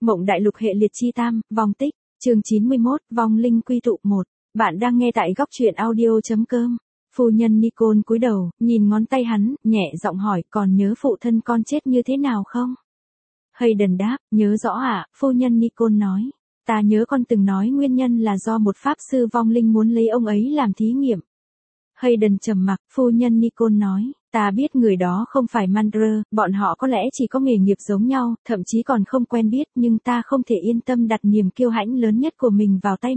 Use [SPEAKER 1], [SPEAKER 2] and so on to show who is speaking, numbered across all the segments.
[SPEAKER 1] Mộng Đại Lục hệ liệt chi tam, vong tích, chương 91, vong linh quy tụ 1. Bạn đang nghe tại góc truyện audio.com. Phu nhân Nicole cúi đầu, nhìn ngón tay hắn, nhẹ giọng hỏi, còn nhớ phụ thân con chết như thế nào không? Hayden đáp, nhớ rõ ạ, phu nhân Nicole nói. Ta nhớ con từng nói nguyên nhân là do một pháp sư vong linh muốn lấy ông ấy làm thí nghiệm. Hayden trầm mặc, phu nhân Nicole nói, ta biết người đó không phải Mandra, bọn họ có lẽ chỉ có nghề nghiệp giống nhau, thậm chí còn không quen biết, nhưng ta không thể yên tâm đặt niềm kiêu hãnh lớn nhất của mình vào tay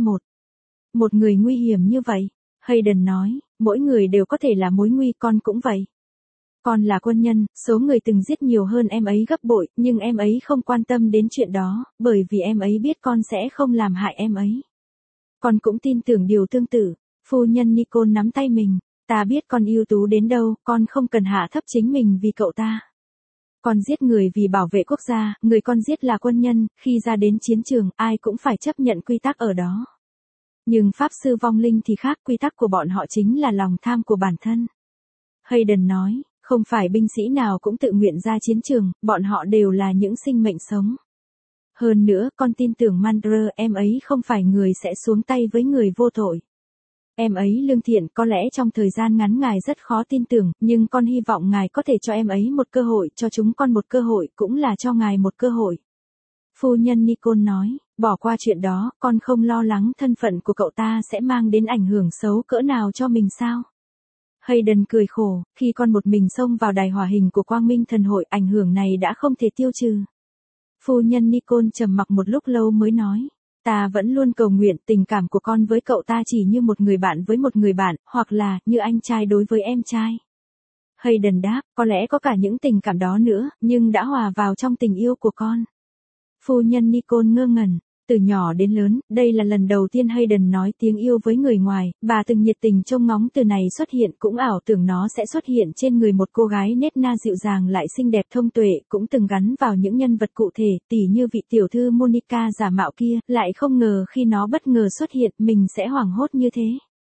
[SPEAKER 1] một người nguy hiểm như vậy. Hayden nói, mỗi người đều có thể là mối nguy, con cũng vậy. Con là quân nhân, số người từng giết nhiều hơn em ấy gấp bội, nhưng em ấy không quan tâm đến chuyện đó, bởi vì em ấy biết con sẽ không làm hại em ấy. Con cũng tin tưởng điều tương tự. Phu nhân Nicole nắm tay mình, ta biết con ưu tú đến đâu, con không cần hạ thấp chính mình vì cậu ta. Con giết người vì bảo vệ quốc gia, người con giết là quân nhân, khi ra đến chiến trường, ai cũng phải chấp nhận quy tắc ở đó. Nhưng pháp sư vong linh thì khác, quy tắc của bọn họ chính là lòng tham của bản thân. Hayden nói, không phải binh sĩ nào cũng tự nguyện ra chiến trường, bọn họ đều là những sinh mệnh sống. Hơn nữa, con tin tưởng Mandra, em ấy không phải người sẽ xuống tay với người vô tội. Em ấy lương thiện, có lẽ trong thời gian ngắn ngài rất khó tin tưởng, nhưng con hy vọng ngài có thể cho em ấy một cơ hội, cho chúng con một cơ hội, cũng là cho ngài một cơ hội. Phu nhân Nicole nói, bỏ qua chuyện đó, con không lo lắng thân phận của cậu ta sẽ mang đến ảnh hưởng xấu cỡ nào cho mình sao? Hayden cười khổ, khi con một mình xông vào đài hòa hình của Quang Minh Thần Hội, ảnh hưởng này đã không thể tiêu trừ. Phu nhân Nicole trầm mặc một lúc lâu mới nói. Ta vẫn luôn cầu nguyện tình cảm của con với cậu ta chỉ như một người bạn với một người bạn, hoặc là, như anh trai đối với em trai. Hayden đáp, có lẽ có cả những tình cảm đó nữa, nhưng đã hòa vào trong tình yêu của con. Phu nhân Nicole ngơ ngẩn. Từ nhỏ đến lớn, đây là lần đầu tiên Hayden nói tiếng yêu với người ngoài, bà từng nhiệt tình trông ngóng từ này xuất hiện, cũng ảo tưởng nó sẽ xuất hiện trên người một cô gái nết na dịu dàng lại xinh đẹp thông tuệ, cũng từng gắn vào những nhân vật cụ thể, tỉ như vị tiểu thư Monica giả mạo kia, lại không ngờ khi nó bất ngờ xuất hiện, mình sẽ hoảng hốt như thế.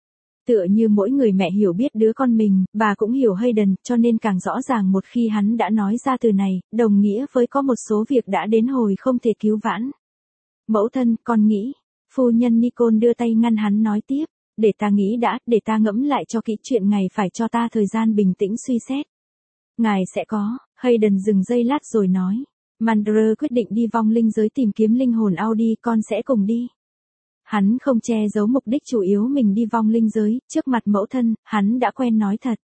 [SPEAKER 1] Tựa như mỗi người mẹ hiểu biết đứa con mình, bà cũng hiểu Hayden, cho nên càng rõ ràng một khi hắn đã nói ra từ này, đồng nghĩa với có một số việc đã đến hồi không thể cứu vãn. Mẫu thân, con nghĩ. Phu nhân Nicole đưa tay ngăn hắn nói tiếp. Để ta nghĩ đã, để ta ngẫm lại cho kỹ chuyện, ngài phải cho ta thời gian bình tĩnh suy xét. Ngài sẽ có. Hayden dừng giây lát rồi nói. Mandra quyết định đi vong linh giới tìm kiếm linh hồn Audi, con sẽ cùng đi. Hắn không che giấu mục đích chủ yếu mình đi vong linh giới, trước mặt mẫu thân, hắn đã quen nói thật.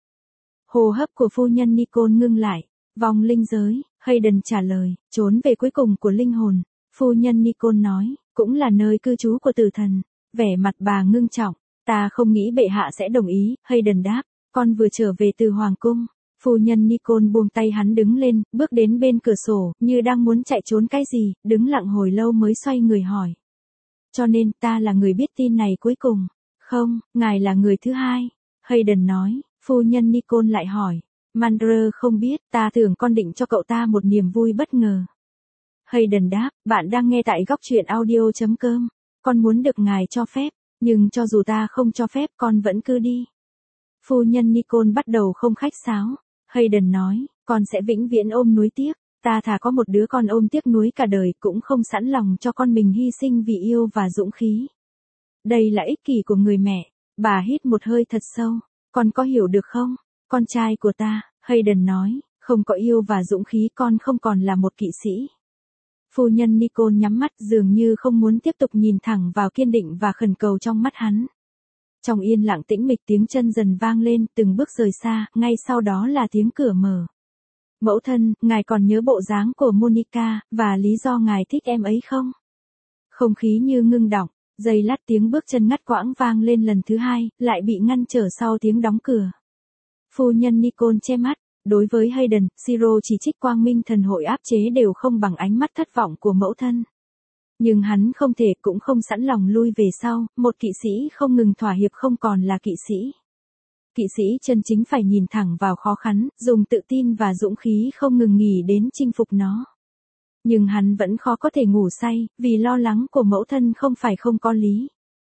[SPEAKER 1] Hô hấp của phu nhân Nicole ngưng lại. Vong linh giới, Hayden trả lời, trốn về cuối cùng của linh hồn. Phu nhân Nicole nói, cũng là nơi cư trú của tử thần. Vẻ mặt bà ngưng trọng, ta không nghĩ bệ hạ sẽ đồng ý. Hayden đáp, con vừa trở về từ hoàng cung. Phu nhân Nicole buông tay hắn đứng lên, bước đến bên cửa sổ, như đang muốn chạy trốn cái gì, đứng lặng hồi lâu mới xoay người hỏi. Cho nên, ta là người biết tin này cuối cùng. Không, ngài là người thứ hai. Hayden nói, phu nhân Nicole lại hỏi. Mandra không biết, ta tưởng con định cho cậu ta một niềm vui bất ngờ. Hayden đáp, bạn đang nghe tại góc truyện audio.com. Con muốn được ngài cho phép, nhưng cho dù ta không cho phép con vẫn cứ đi. Phu nhân Nicole bắt đầu không khách sáo. Hayden nói, con sẽ vĩnh viễn ôm nuối tiếc. Ta thà có một đứa con ôm tiếc nuối cả đời cũng không sẵn lòng cho con mình hy sinh vì yêu và dũng khí. Đây là ích kỷ của người mẹ. Bà hít một hơi thật sâu. Con có hiểu được không? Con trai của ta, Hayden nói, không có yêu và dũng khí con không còn là một kỵ sĩ. Phu nhân Nicole nhắm mắt dường như không muốn tiếp tục nhìn thẳng vào kiên định và khẩn cầu trong mắt hắn. Trong yên lặng tĩnh mịch tiếng chân dần vang lên, từng bước rời xa, ngay sau đó là tiếng cửa mở. Mẫu thân, ngài còn nhớ bộ dáng của Monica, và lý do ngài thích em ấy không? Không khí như ngưng đọng, giây lát tiếng bước chân ngắt quãng vang lên lần thứ hai, lại bị ngăn trở sau tiếng đóng cửa. Phu nhân Nicole che mắt. Đối với Hayden, Siro chỉ trích Quang Minh Thần Hội áp chế đều không bằng ánh mắt thất vọng của mẫu thân. Nhưng hắn không thể cũng không sẵn lòng lui về sau, một kỵ sĩ không ngừng thỏa hiệp không còn là kỵ sĩ. Kỵ sĩ chân chính phải nhìn thẳng vào khó khăn, dùng tự tin và dũng khí không ngừng nghỉ đến chinh phục nó. Nhưng hắn vẫn khó có thể ngủ say, vì lo lắng của mẫu thân không phải không có lý.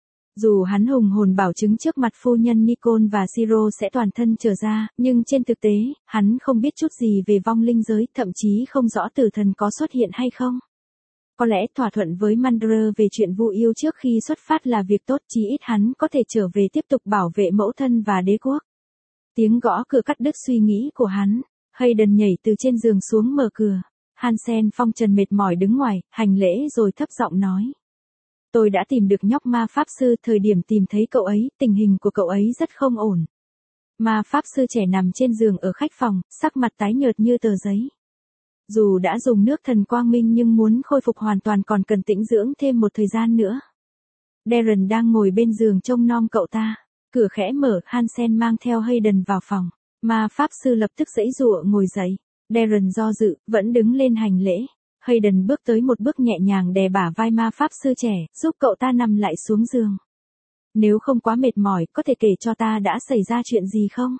[SPEAKER 1] Dù hắn hùng hồn bảo chứng trước mặt phu nhân Nicole và Siro sẽ toàn thân trở ra, nhưng trên thực tế, hắn không biết chút gì về vong linh giới, thậm chí không rõ tử thần có xuất hiện hay không. Có lẽ thỏa thuận với Mandra về chuyện Vu Yêu trước khi xuất phát là việc tốt, chí ít hắn có thể trở về tiếp tục bảo vệ mẫu thân và đế quốc. Tiếng gõ cửa cắt đứt suy nghĩ của hắn. Hayden nhảy từ trên giường xuống mở cửa. Hansen phong trần mệt mỏi đứng ngoài, hành lễ rồi thấp giọng nói. Tôi đã tìm được nhóc ma pháp sư, thời điểm tìm thấy cậu ấy, tình hình của cậu ấy rất không ổn. Ma pháp sư trẻ nằm trên giường ở khách phòng, sắc mặt tái nhợt như tờ giấy. Dù đã dùng nước thần quang minh nhưng muốn khôi phục hoàn toàn còn cần tĩnh dưỡng thêm một thời gian nữa. Darren đang ngồi bên giường trông nom cậu ta. Cửa khẽ mở, Hansen mang theo Hayden vào phòng. Ma pháp sư lập tức giãy giụa ngồi dậy. Darren do dự, vẫn đứng lên hành lễ. Hayden bước tới một bước nhẹ nhàng đè bả vai ma pháp sư trẻ, giúp cậu ta nằm lại xuống giường. Nếu không quá mệt mỏi, có thể kể cho ta đã xảy ra chuyện gì không?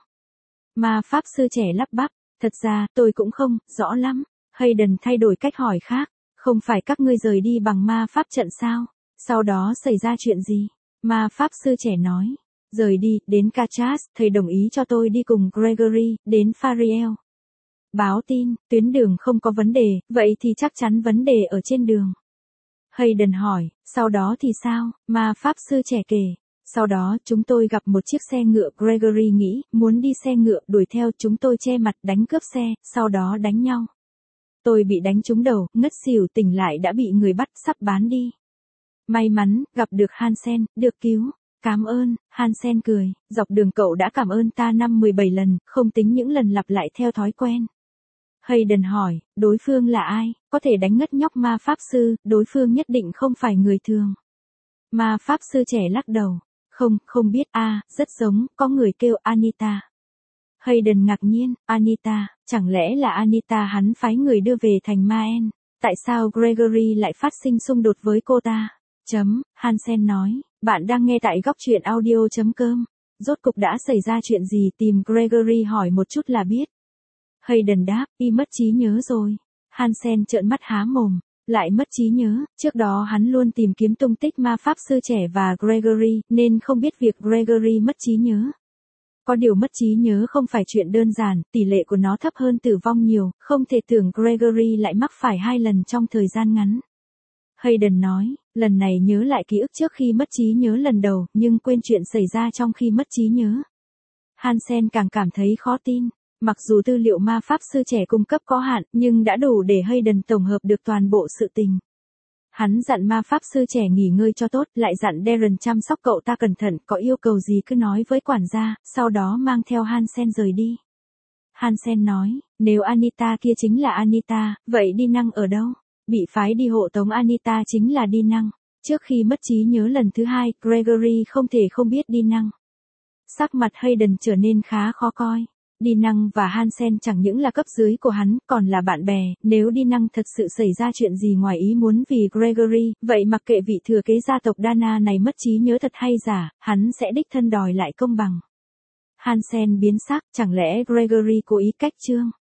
[SPEAKER 1] Ma pháp sư trẻ lắp bắp. Thật ra, tôi cũng không rõ lắm. Hayden thay đổi cách hỏi khác. Không phải các ngươi rời đi bằng ma pháp trận sao? Sau đó xảy ra chuyện gì? Ma pháp sư trẻ nói. Rời đi, đến Cachas, thầy đồng ý cho tôi đi cùng Gregory, đến Fariel. Báo tin, tuyến đường không có vấn đề, vậy thì chắc chắn vấn đề ở trên đường. Hayden hỏi, sau đó thì sao? Ma pháp sư trẻ kể. Sau đó, chúng tôi gặp một chiếc xe ngựa, Gregory nghĩ, muốn đi xe ngựa, đuổi theo, chúng tôi che mặt, đánh cướp xe, sau đó đánh nhau. Tôi bị đánh trúng đầu, ngất xỉu, tỉnh lại đã bị người bắt, sắp bán đi. May mắn, gặp được Hansen, được cứu. Cảm ơn, Hansen cười, dọc đường cậu đã cảm ơn ta 17 lần, không tính những lần lặp lại theo thói quen. Hayden hỏi, đối phương là ai, có thể đánh ngất nhóc ma pháp sư, đối phương nhất định không phải người thường. Ma pháp sư trẻ lắc đầu, không biết, rất giống, có người kêu Anita. Hayden ngạc nhiên, Anita, chẳng lẽ là Anita hắn phái người đưa về thành Maen, tại sao Gregory lại phát sinh xung đột với cô ta? Hansen nói, bạn đang nghe tại góc truyện audio.com. Rốt cục đã xảy ra chuyện gì, tìm Gregory hỏi một chút là biết. Hayden đáp, y mất trí nhớ rồi. Hansen trợn mắt há mồm, lại mất trí nhớ, trước đó hắn luôn tìm kiếm tung tích ma pháp sư trẻ và Gregory, nên không biết việc Gregory mất trí nhớ. Có điều mất trí nhớ không phải chuyện đơn giản, tỷ lệ của nó thấp hơn tử vong nhiều, không thể tưởng Gregory lại mắc phải 2 lần trong thời gian ngắn. Hayden nói, lần này nhớ lại ký ức trước khi mất trí nhớ lần đầu, nhưng quên chuyện xảy ra trong khi mất trí nhớ. Hansen càng cảm thấy khó tin. Mặc dù tư liệu ma pháp sư trẻ cung cấp có hạn, nhưng đã đủ để Hayden tổng hợp được toàn bộ sự tình. Hắn dặn ma pháp sư trẻ nghỉ ngơi cho tốt, lại dặn Darren chăm sóc cậu ta cẩn thận, có yêu cầu gì cứ nói với quản gia, sau đó mang theo Hansen rời đi. Hansen nói, nếu Anita kia chính là Anita, vậy Đi Năng ở đâu? Bị phái đi hộ tống Anita chính là Đi Năng. Trước khi mất trí nhớ lần thứ 2, Gregory không thể không biết Đi Năng. Sắc mặt Hayden trở nên khá khó coi. Đi Năng và Hansen chẳng những là cấp dưới của hắn, còn là bạn bè, nếu Đi Năng thật sự xảy ra chuyện gì ngoài ý muốn vì Gregory, vậy mặc kệ vị thừa kế gia tộc Dana này mất trí nhớ thật hay giả, hắn sẽ đích thân đòi lại công bằng. Hansen biến sắc, chẳng lẽ Gregory cố ý cách chương?